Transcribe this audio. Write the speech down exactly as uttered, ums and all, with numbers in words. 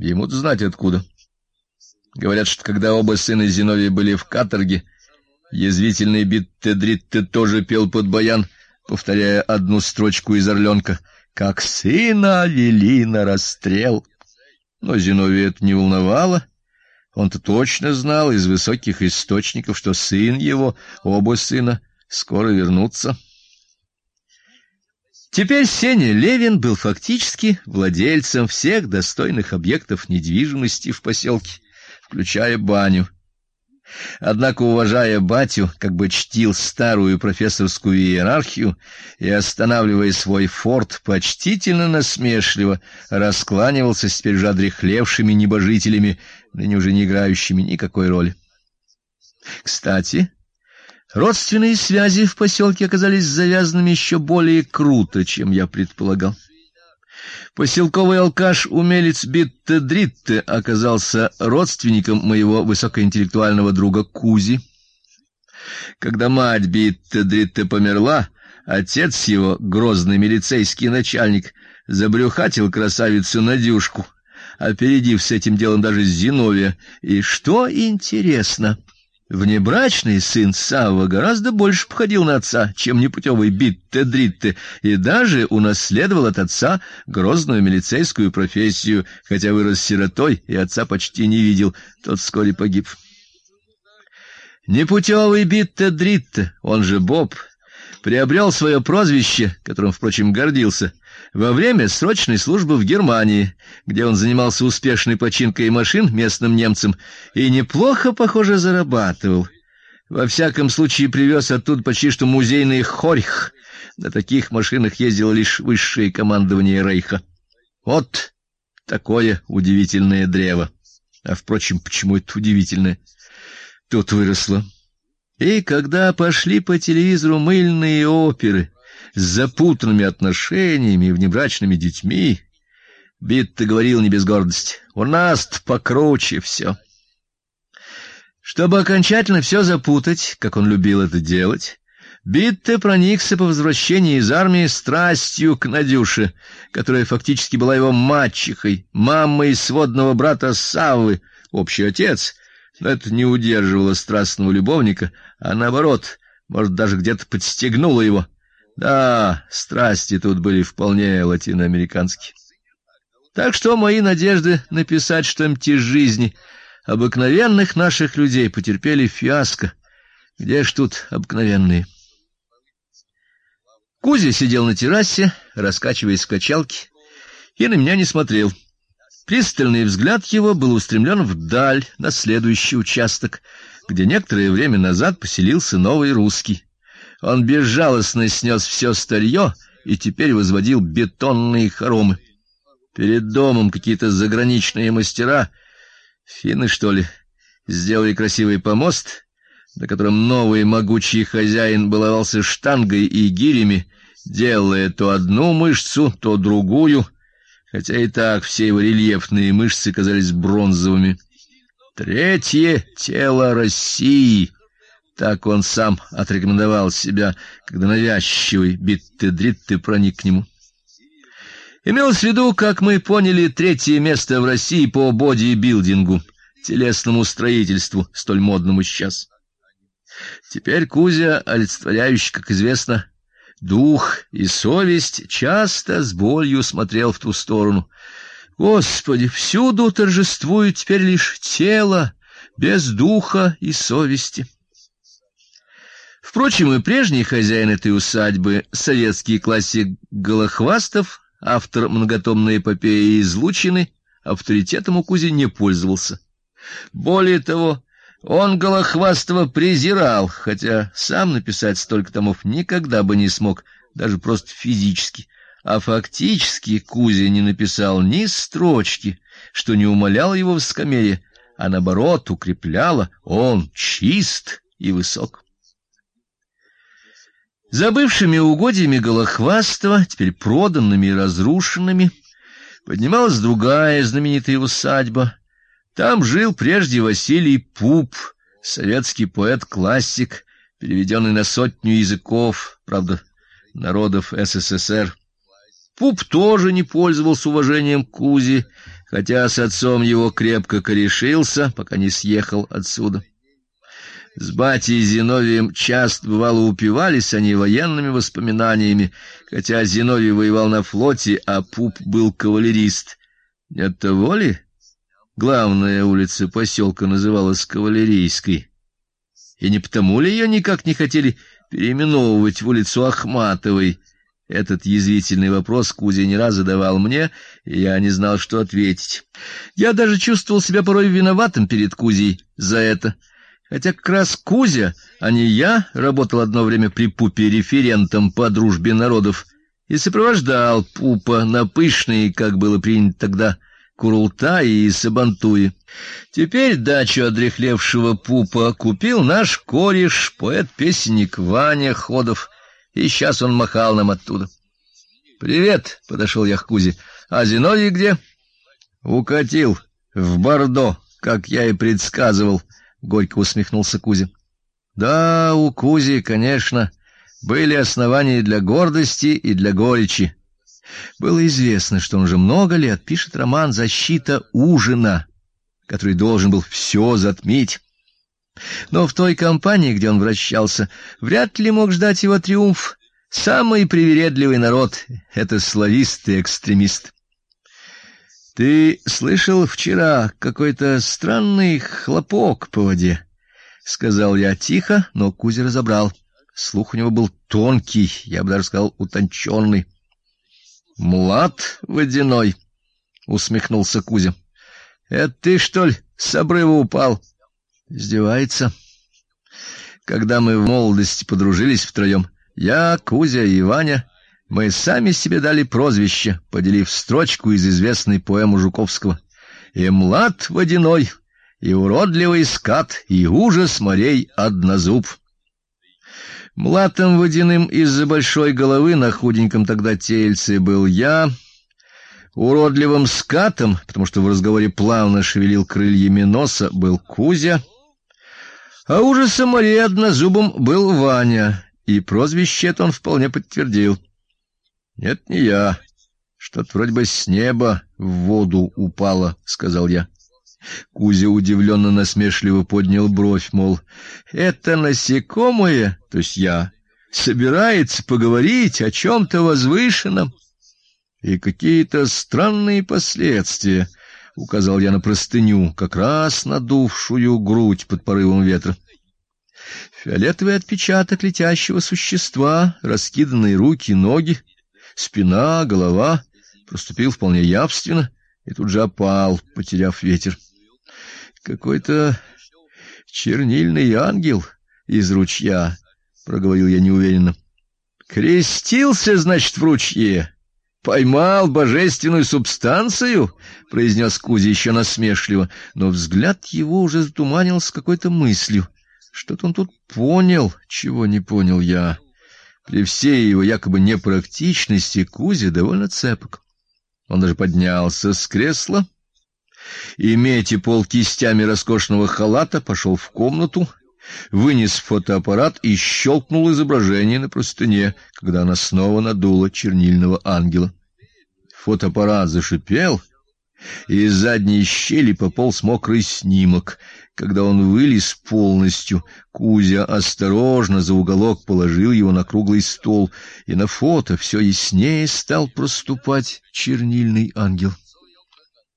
Ему-то знать откуда. Говорят, что когда оба сына Зиновия были в каторге, язвительный Битте-Дритте тоже пел под баян, повторяя одну строчку из Орленка: «Как сына вели на расстрел». Но Зиновия это не волновало. Он-то точно знал из высоких источников, что сын его, оба сына, скоро вернутся. Теперь Сеня Левин был фактически владельцем всех достойных объектов недвижимости в поселке, включая баню. Однако, уважая батю, как бы чтил старую профессорскую иерархию и, останавливая свой форт, почтительно насмешливо раскланивался с теперь же одряхлевшими небожителями, ныне уже не играющими никакой роли. Кстати, родственные связи в поселке оказались завязанными еще более круто, чем я предполагал. Поселковый алкаш-умелец Битте-Дритте оказался родственником моего высокоинтеллектуального друга Кузи. Когда мать Битте-Дритте померла, отец его, грозный милицейский начальник, забрюхатил красавицу Надюшку, опередив с этим делом даже Зиновия. И что интересно, внебрачный сын Савва гораздо больше походил на отца, чем непутевый Битте-Дритте, и даже унаследовал от отца грозную милицейскую профессию, хотя вырос сиротой и отца почти не видел, тот вскоре погиб. Непутевый Битте-Дритте, он же Боб, приобрел свое прозвище, которым, впрочем, гордился, во время срочной службы в Германии, где он занимался успешной починкой машин местным немцам и неплохо, похоже, зарабатывал. Во всяком случае, привез оттуда почти что музейный хорьх. На таких машинах ездило лишь высшее командование Рейха. Вот такое удивительное древо. А, впрочем, почему это удивительное? Тут выросло. И когда пошли по телевизору мыльные оперы с запутанными отношениями и внебрачными детьми, Битте говорил не без гордости: «У нас-то покруче все». Чтобы окончательно все запутать, как он любил это делать, Битте проникся по возвращении из армии страстью к Надюше, которая фактически была его мачехой, мамой сводного брата Саввы, общий отец. Но это не удерживало страстного любовника, а наоборот, может, даже где-то подстегнуло его. Да, страсти тут были вполне латиноамериканские. Так что мои надежды написать что-нибудь из жизни обыкновенных наших людей потерпели фиаско. Где ж тут обыкновенные? Кузя сидел на террасе, раскачиваясь в качалке, и на меня не смотрел. Пристальный взгляд его был устремлен вдаль, на следующий участок, где некоторое время назад поселился новый русский. Он безжалостно снес все старье и теперь возводил бетонные хоромы. Перед домом какие-то заграничные мастера, финны, что ли, сделали красивый помост, на котором новый могучий хозяин баловался штангой и гирями, делая то одну мышцу, то другую, хотя и так все его рельефные мышцы казались бронзовыми. Третье тело России. Так он сам отрекомендовал себя, когда навязчивый Битте-Дритте проник к нему. Имелось в виду, как мы поняли, третье место в России по бодибилдингу, телесному строительству, столь модному сейчас. Теперь Кузя, олицетворяющий, как известно, дух и совесть, часто с болью смотрел в ту сторону. Господи, всюду торжествует теперь лишь тело, без духа и совести. Впрочем, и прежний хозяин этой усадьбы, советский классик Голохвастов, автор многотомной эпопеи «Излучины», авторитетом у Кузи не пользовался. Более того, он Голохвастова презирал, хотя сам написать столько томов никогда бы не смог, даже просто физически. А фактически Кузя не написал ни строчки, что не умаляло его высокомерие, а наоборот укрепляло: он чист и высок. За бывшими угодьями Голохвастова, теперь проданными и разрушенными, поднималась другая знаменитая усадьба. Там жил прежде Василий Пуп, советский поэт-классик, переведенный на сотню языков, правда, народов СССР. Пуп тоже не пользовался уважением Кузи, хотя с отцом его крепко корешился, пока не съехал отсюда. С батей Зиновием часто бывало упивались они военными воспоминаниями, хотя Зиновий воевал на флоте, а пуп был кавалерист. Не от того ли главная улица поселка называлась Кавалерийской? И не потому ли ее никак не хотели переименовывать в улицу Ахматовой? Этот язвительный вопрос Кузя не раз задавал мне, и я не знал, что ответить. Я даже чувствовал себя порой виноватым перед Кузей за это. Хотя как раз Кузя, а не я, работал одно время при пупе референтом по дружбе народов и сопровождал пупа на пышные, как было принято тогда, Курултаи и Сабантуи. Теперь дачу одряхлевшего пупа купил наш кореш, поэт-песенник Ваня Ходов, и сейчас он махал нам оттуда. «Привет», — подошел я к Кузе. «А Зиновий где?» «Укатил в Бордо, как я и предсказывал», — горько усмехнулся Кузя. Да, у Кузи, конечно, были основания для гордости и для горечи. Было известно, что он уже много лет пишет роман «Защита ужина», который должен был все затмить. Но в той компании, где он вращался, вряд ли мог ждать его триумф. Самый привередливый народ — это славист и экстремист. Ты слышал вчера какой-то странный хлопок по воде? — сказал я тихо, но Кузя разобрал. Слух у него был тонкий, я бы даже сказал, утонченный. — Млад водяной, — усмехнулся Кузя. — Это ты, что ли, с обрыва упал? Издевается. Когда мы в молодости подружились втроем, я, Кузя и Ваня, мы сами себе дали прозвище, поделив строчку из известной поэмы Жуковского. И млад водяной, и уродливый скат, и ужас морей однозуб. Млатом водяным из-за большой головы на худеньком тогда тельце был я, уродливым скатом, потому что в разговоре плавно шевелил крыльями носа, был Кузя, а ужасом морей однозубом был Ваня, и прозвище это он вполне подтвердил. — Нет, не я. Что-то вроде бы с неба в воду упало, — сказал я. Кузя удивленно насмешливо поднял бровь, мол, это насекомое, то есть я, собирается поговорить о чем-то возвышенном. И какие-то странные последствия, — указал я на простыню, как раз надувшую грудь под порывом ветра. Фиолетовый отпечаток летящего существа, раскиданные руки, ноги, спина, голова проступил вполне явственно и тут же опал, потеряв ветер. Какой-то чернильный ангел из ручья, — проговорил я неуверенно. Крестился, значит, в ручье, поймал божественную субстанцию, — произнес Кузя еще насмешливо, но взгляд его уже затуманился какой-то мыслью. Что-то он тут понял, чего не понял я. При всей его якобы непрактичности Кузя довольно цепок. Он даже поднялся с кресла и, метя пол кистями роскошного халата, пошел в комнату, вынес фотоаппарат и щелкнул изображение на простыне, когда она снова надула чернильного ангела. Фотоаппарат зашипел, и из задней щели пополз мокрый снимок. Когда он вылез полностью, Кузя осторожно за уголок положил его на круглый стол, и на фото все яснее стал проступать чернильный ангел.